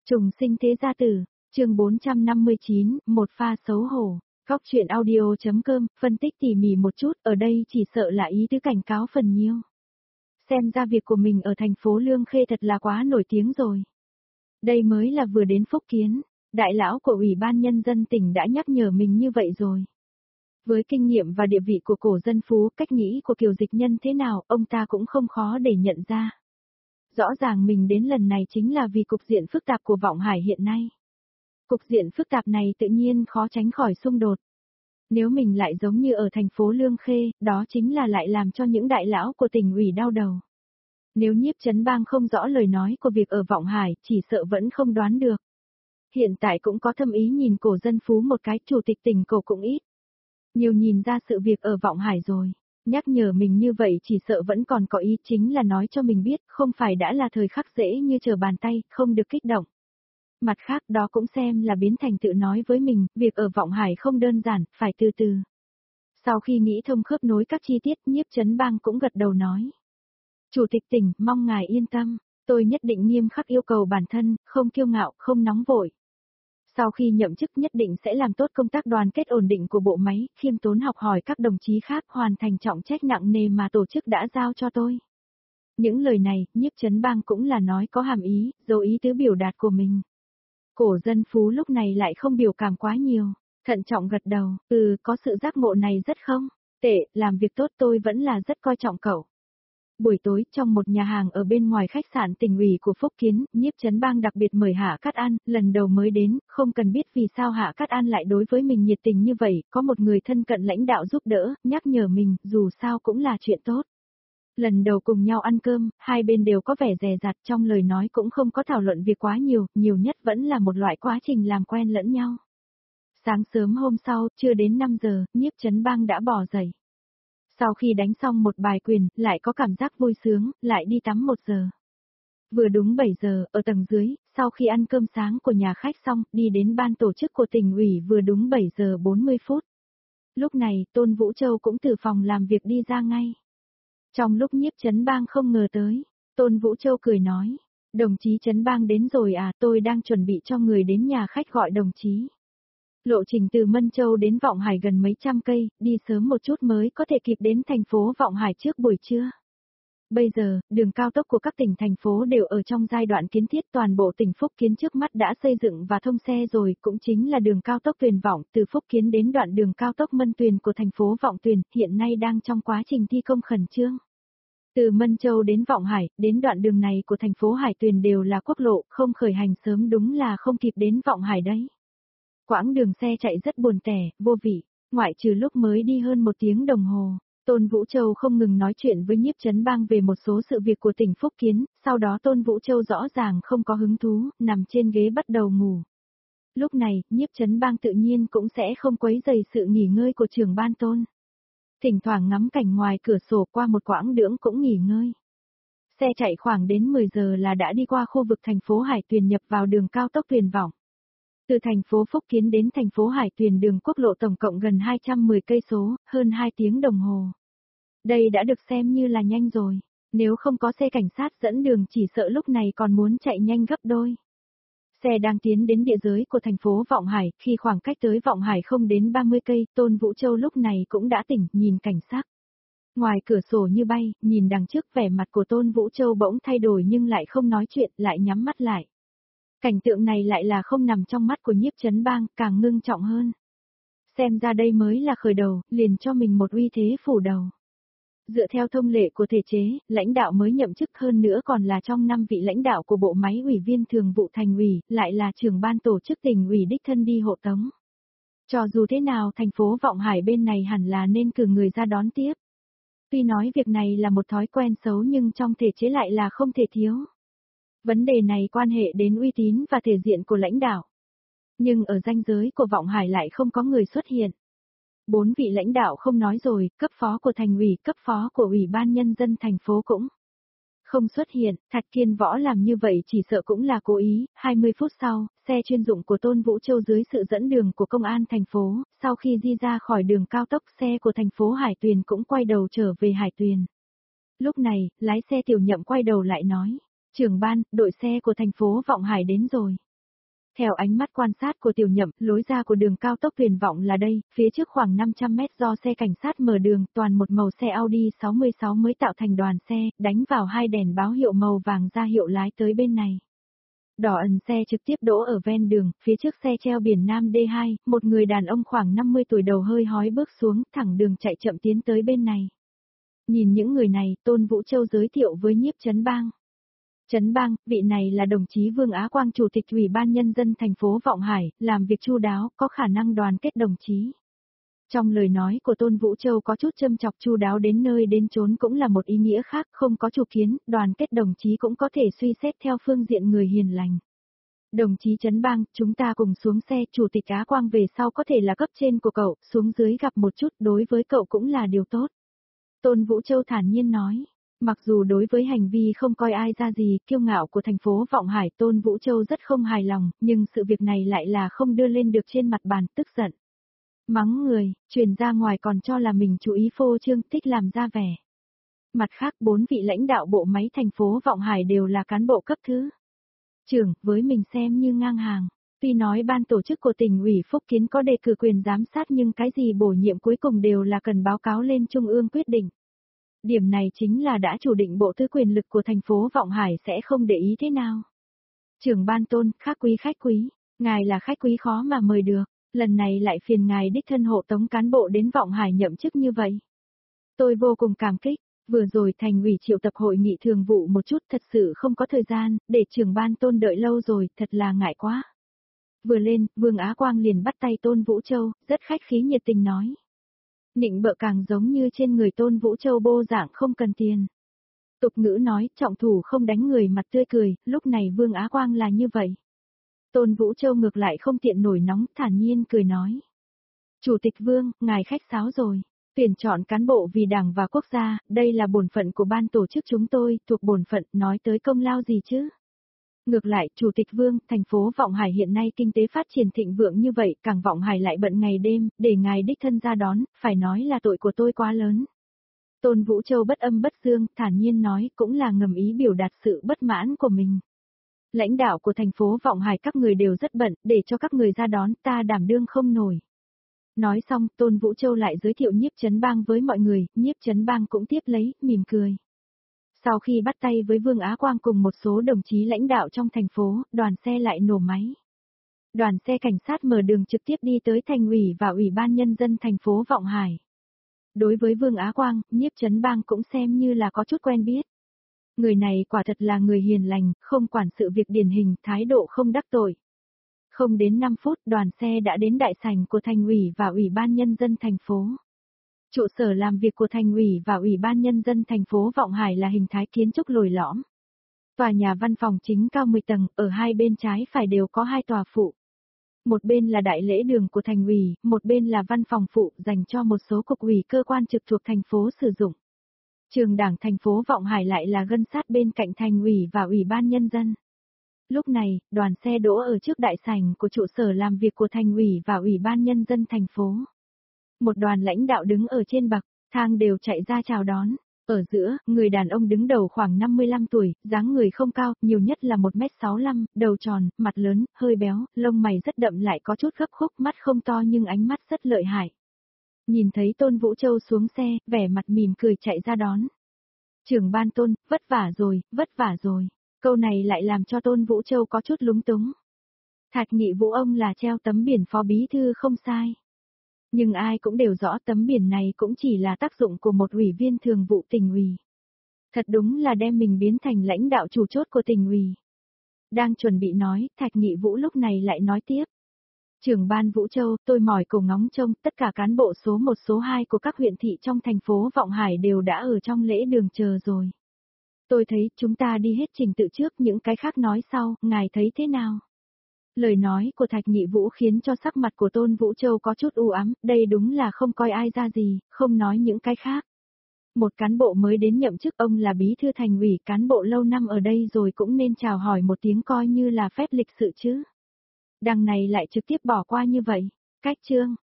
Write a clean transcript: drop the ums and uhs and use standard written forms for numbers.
Trùng sinh thế gia tử, chương 459, một pha xấu hổ. Góc chuyện audio.com, phân tích tỉ mỉ một chút, ở đây chỉ sợ là ý tứ cảnh cáo phần nhiều. Xem ra việc của mình ở thành phố Lương Khê thật là quá nổi tiếng rồi. Đây mới là vừa đến Phúc Kiến, đại lão của Ủy ban Nhân dân tỉnh đã nhắc nhở mình như vậy rồi. Với kinh nghiệm và địa vị của cổ dân Phú, cách nghĩ của Kiều Dịch Nhân thế nào, ông ta cũng không khó để nhận ra. Rõ ràng mình đến lần này chính là vì cục diện phức tạp của Vọng Hải hiện nay. Cục diện phức tạp này tự nhiên khó tránh khỏi xung đột. Nếu mình lại giống như ở thành phố Lương Khê, đó chính là lại làm cho những đại lão của tỉnh ủy đau đầu. Nếu Nhiếp Chấn Bang không rõ lời nói của việc ở Vọng Hải, chỉ sợ vẫn không đoán được. Hiện tại cũng có thâm ý nhìn cổ dân Phú một cái, chủ tịch tỉnh cổ cũng ít. Nhiều nhìn ra sự việc ở Vọng Hải rồi. Nhắc nhở mình như vậy chỉ sợ vẫn còn có ý, chính là nói cho mình biết không phải đã là thời khắc dễ như trở bàn tay, không được kích động. Mặt khác đó cũng xem là biến thành tự nói với mình, việc ở Vọng Hải không đơn giản, phải từ từ. Sau khi nghĩ thông khớp nối các chi tiết, Nhiếp Chấn Bang cũng gật đầu nói. Chủ tịch tỉnh, mong ngài yên tâm, tôi nhất định nghiêm khắc yêu cầu bản thân, không kiêu ngạo, không nóng vội. Sau khi nhậm chức nhất định sẽ làm tốt công tác đoàn kết ổn định của bộ máy, khiêm tốn học hỏi các đồng chí khác, hoàn thành trọng trách nặng nề mà tổ chức đã giao cho tôi. Những lời này, Nhiếp Chấn Bang cũng là nói có hàm ý, dấu ý tứ biểu đạt của mình. Cổ dân Phú lúc này lại không biểu cảm quá nhiều, thận trọng gật đầu, có sự giác ngộ này rất không tệ, làm việc tốt, tôi vẫn là rất coi trọng cậu. Buổi tối, trong một nhà hàng ở bên ngoài khách sạn tỉnh ủy của Phúc Kiến, Nhiếp Chấn Bang đặc biệt mời Hạ Cát An, lần đầu mới đến, không cần biết vì sao Hạ Cát An lại đối với mình nhiệt tình như vậy, có một người thân cận lãnh đạo giúp đỡ, nhắc nhở mình, dù sao cũng là chuyện tốt. Lần đầu cùng nhau ăn cơm, hai bên đều có vẻ dè dặt, trong lời nói cũng không có thảo luận việc quá nhiều, nhiều nhất vẫn là một loại quá trình làm quen lẫn nhau. Sáng sớm hôm sau, chưa đến 5 giờ, Nhiếp Chấn Bang đã bỏ dậy. Sau khi đánh xong một bài quyền, lại có cảm giác vui sướng, lại đi tắm 1 giờ. Vừa đúng 7 giờ, ở tầng dưới, sau khi ăn cơm sáng của nhà khách xong, đi đến ban tổ chức của tỉnh ủy vừa đúng 7 giờ 40 phút. Lúc này, Tôn Vũ Châu cũng từ phòng làm việc đi ra ngay. Trong lúc Nhiếp Chấn Bang không ngờ tới, Tôn Vũ Châu cười nói, đồng chí Chấn Bang đến rồi à, tôi đang chuẩn bị cho người đến nhà khách gọi đồng chí. Lộ trình từ Mân Châu đến Vọng Hải gần mấy trăm cây, đi sớm một chút mới có thể kịp đến thành phố Vọng Hải trước buổi trưa. Bây giờ, đường cao tốc của các tỉnh thành phố đều ở trong giai đoạn kiến thiết, toàn bộ tỉnh Phúc Kiến trước mắt đã xây dựng và thông xe rồi, cũng chính là đường cao tốc Tuyền Vọng, từ Phúc Kiến đến đoạn đường cao tốc Mân Tuyền của thành phố Vọng Tuyền, hiện nay đang trong quá trình thi công khẩn trương. Từ Mân Châu đến Vọng Hải, đến đoạn đường này của thành phố Hải Tuyền đều là quốc lộ, không khởi hành sớm đúng là không kịp đến Vọng Hải đấy. Quãng đường xe chạy rất buồn tẻ, vô vị, ngoại trừ lúc mới đi hơn 1 tiếng đồng hồ, Tôn Vũ Châu không ngừng nói chuyện với Nhiếp Chấn Bang về một số sự việc của tỉnh Phúc Kiến, sau đó Tôn Vũ Châu rõ ràng không có hứng thú, nằm trên ghế bắt đầu ngủ. Lúc này, Nhiếp Chấn Bang tự nhiên cũng sẽ không quấy rầy sự nghỉ ngơi của trưởng ban Tôn. Thỉnh thoảng ngắm cảnh ngoài cửa sổ qua một quãng đường cũng nghỉ ngơi. Xe chạy khoảng đến 10 giờ là đã đi qua khu vực thành phố Hải Tuyền nhập vào đường cao tốc Tuyền Vọng. Từ thành phố Phúc Kiến đến thành phố Hải Tuyền đường quốc lộ tổng cộng gần 210 cây số, hơn 2 tiếng đồng hồ. Đây đã được xem như là nhanh rồi, nếu không có xe cảnh sát dẫn đường chỉ sợ lúc này còn muốn chạy nhanh gấp đôi. Xe đang tiến đến địa giới của thành phố Vọng Hải, khi khoảng cách tới Vọng Hải không đến 30 cây, Tôn Vũ Châu lúc này cũng đã tỉnh, nhìn cảnh sắc. Ngoài cửa sổ như bay, nhìn đằng trước, vẻ mặt của Tôn Vũ Châu bỗng thay đổi nhưng lại không nói chuyện, lại nhắm mắt lại. Cảnh tượng này lại là không nằm trong mắt của Nhiếp Chấn Bang, càng ngưng trọng hơn. Xem ra đây mới là khởi đầu, liền cho mình một uy thế phủ đầu. Dựa theo thông lệ của thể chế, lãnh đạo mới nhậm chức, hơn nữa còn là trong 5 vị lãnh đạo của bộ máy ủy viên thường vụ thành ủy, lại là trưởng ban tổ chức tỉnh ủy đích thân đi hộ tống. Cho dù thế nào, thành phố Vọng Hải bên này hẳn là nên cử người ra đón tiếp. Tuy nói việc này là một thói quen xấu nhưng trong thể chế lại là không thể thiếu. Vấn đề này quan hệ đến uy tín và thể diện của lãnh đạo. Nhưng ở ranh giới của Vọng Hải lại không có người xuất hiện. 4 vị lãnh đạo không nói rồi, cấp phó của thành ủy, cấp phó của Ủy ban Nhân dân thành phố cũng không xuất hiện. Thạch Kiên Võ làm như vậy chỉ sợ cũng là cố ý. 20 phút sau, xe chuyên dụng của Tôn Vũ Châu dưới sự dẫn đường của công an thành phố, sau khi di ra khỏi đường cao tốc, xe của thành phố Hải Tuyền cũng quay đầu trở về Hải Tuyền. Lúc này, lái xe Tiểu Nhậm quay đầu lại nói, trưởng ban, đội xe của thành phố Vọng Hải đến rồi. Theo ánh mắt quan sát của Tiểu Nhậm, lối ra của đường cao tốc Tuyền Vọng là đây, phía trước khoảng 500 mét do xe cảnh sát mở đường, toàn một màu xe Audi 66 mới tạo thành đoàn xe, đánh vào hai đèn báo hiệu màu vàng ra hiệu lái tới bên này. Đỏ ẩn xe trực tiếp đỗ ở ven đường, phía trước xe treo biển Nam D2, một người đàn ông khoảng 50 tuổi đầu hơi hói bước xuống, thẳng đường chạy chậm tiến tới bên này. Nhìn những người này, Tôn Vũ Châu giới thiệu với Nhiếp Chấn Bang. Chấn Bang, vị này là đồng chí Vương Á Quang Chủ tịch Ủy ban Nhân dân thành phố Vọng Hải, làm việc chu đáo, có khả năng đoàn kết đồng chí. Trong lời nói của Tôn Vũ Châu có chút châm chọc chu đáo đến nơi đến chốn cũng là một ý nghĩa khác, không có chủ kiến, đoàn kết đồng chí cũng có thể suy xét theo phương diện người hiền lành. Đồng chí Chấn Bang, chúng ta cùng xuống xe, Chủ tịch Á Quang về sau có thể là cấp trên của cậu, xuống dưới gặp một chút đối với cậu cũng là điều tốt. Tôn Vũ Châu thản nhiên nói. Mặc dù đối với hành vi không coi ai ra gì, kiêu ngạo của thành phố Vọng Hải Tôn Vũ Châu rất không hài lòng, nhưng sự việc này lại là không đưa lên được trên mặt bàn, tức giận. Mắng người, truyền ra ngoài còn cho là mình chú ý phô trương, thích làm ra vẻ. Mặt khác 4 vị lãnh đạo bộ máy thành phố Vọng Hải đều là cán bộ cấp thứ trưởng, với mình xem như ngang hàng. Tuy nói ban tổ chức của tỉnh ủy Phúc Kiến có đề cử quyền giám sát nhưng cái gì bổ nhiệm cuối cùng đều là cần báo cáo lên Trung ương quyết định. Điểm này chính là đã chủ định bộ tư quyền lực của thành phố Vọng Hải sẽ không để ý thế nào. Trưởng ban Tôn, khách quý, ngài là khách quý khó mà mời được, lần này lại phiền ngài đích thân hộ tống cán bộ đến Vọng Hải nhậm chức như vậy. Tôi vô cùng cảm kích, vừa rồi thành ủy triệu tập hội nghị thường vụ một chút thật sự không có thời gian, để trưởng ban Tôn đợi lâu rồi, thật là ngại quá. Vừa lên, Vương Á Quang liền bắt tay Tôn Vũ Châu, rất khách khí nhiệt tình nói. Nịnh bợ càng giống như trên người Tôn Vũ Châu bô dạng không cần tiền. Tục ngữ nói, trọng thủ không đánh người mặt tươi cười, lúc này Vương Á Quang là như vậy. Tôn Vũ Châu ngược lại không tiện nổi nóng, thản nhiên cười nói. Chủ tịch Vương, ngài khách sáo rồi. Tuyển chọn cán bộ vì đảng và quốc gia, đây là bổn phận của ban tổ chức chúng tôi, thuộc bổn phận, nói tới công lao gì chứ? Ngược lại, Chủ tịch Vương, thành phố Vọng Hải hiện nay kinh tế phát triển thịnh vượng như vậy, càng Vọng Hải lại bận ngày đêm, để ngài đích thân ra đón, phải nói là tội của tôi quá lớn. Tôn Vũ Châu bất âm bất dương, thản nhiên nói, cũng là ngầm ý biểu đạt sự bất mãn của mình. Lãnh đạo của thành phố Vọng Hải các người đều rất bận, để cho các người ra đón, ta đảm đương không nổi. Nói xong, Tôn Vũ Châu lại giới thiệu Nhiếp Chấn Bang với mọi người, Nhiếp Chấn Bang cũng tiếp lấy, mỉm cười. Sau khi bắt tay với Vương Á Quang cùng một số đồng chí lãnh đạo trong thành phố, đoàn xe lại nổ máy. Đoàn xe cảnh sát mở đường trực tiếp đi tới thành ủy và ủy ban nhân dân thành phố Vọng Hải. Đối với Vương Á Quang, Nhiếp Chấn Bang cũng xem như là có chút quen biết. Người này quả thật là người hiền lành, không quản sự việc điển hình, thái độ không đắc tội. Không đến 5 phút, đoàn xe đã đến đại sảnh của thành ủy và ủy ban nhân dân thành phố. Trụ sở làm việc của thành ủy và ủy ban nhân dân thành phố Vọng Hải là hình thái kiến trúc lồi lõm. Tòa nhà văn phòng chính cao 10 tầng, ở hai bên trái phải đều có 2 tòa phụ. Một bên là đại lễ đường của thành ủy, một bên là văn phòng phụ dành cho một số cục ủy cơ quan trực thuộc thành phố sử dụng. Trường đảng thành phố Vọng Hải lại là gân sát bên cạnh thành ủy và ủy ban nhân dân. Lúc này, đoàn xe đỗ ở trước đại sảnh của trụ sở làm việc của thành ủy và ủy ban nhân dân thành phố. Một đoàn lãnh đạo đứng ở trên bậc thang đều chạy ra chào đón. Ở giữa, người đàn ông đứng đầu khoảng 55 tuổi, dáng người không cao, nhiều nhất là 1m65, đầu tròn, mặt lớn, hơi béo, lông mày rất đậm lại có chút gấp khúc, mắt không to nhưng ánh mắt rất lợi hại. Nhìn thấy Tôn Vũ Châu xuống xe, vẻ mặt mỉm cười chạy ra đón. Trưởng ban Tôn, vất vả rồi, vất vả rồi. Câu này lại làm cho Tôn Vũ Châu có chút lúng túng. Thạch Nghị Vũ ông là treo tấm biển phó bí thư không sai. Nhưng ai cũng đều rõ tấm biển này cũng chỉ là tác dụng của một ủy viên thường vụ tỉnh ủy. Thật đúng là đem mình biến thành lãnh đạo chủ chốt của tỉnh ủy. Đang chuẩn bị nói, Thạch Nghị Vũ lúc này lại nói tiếp. Trưởng ban Vũ Châu, tôi mỏi cổ ngóng trông, tất cả cán bộ số 1 số 2 của các huyện thị trong thành phố Vọng Hải đều đã ở trong lễ đường chờ rồi. Tôi thấy chúng ta đi hết trình tự trước, những cái khác nói sau, ngài thấy thế nào? Lời nói của Thạch Nghị Vũ khiến cho sắc mặt của Tôn Vũ Châu có chút u ám, đây đúng là không coi ai ra gì, không nói những cái khác. Một cán bộ mới đến nhậm chức, ông là bí thư thành ủy, cán bộ lâu năm ở đây rồi cũng nên chào hỏi một tiếng coi như là phép lịch sự chứ. Đằng này lại trực tiếp bỏ qua như vậy. Cách chương,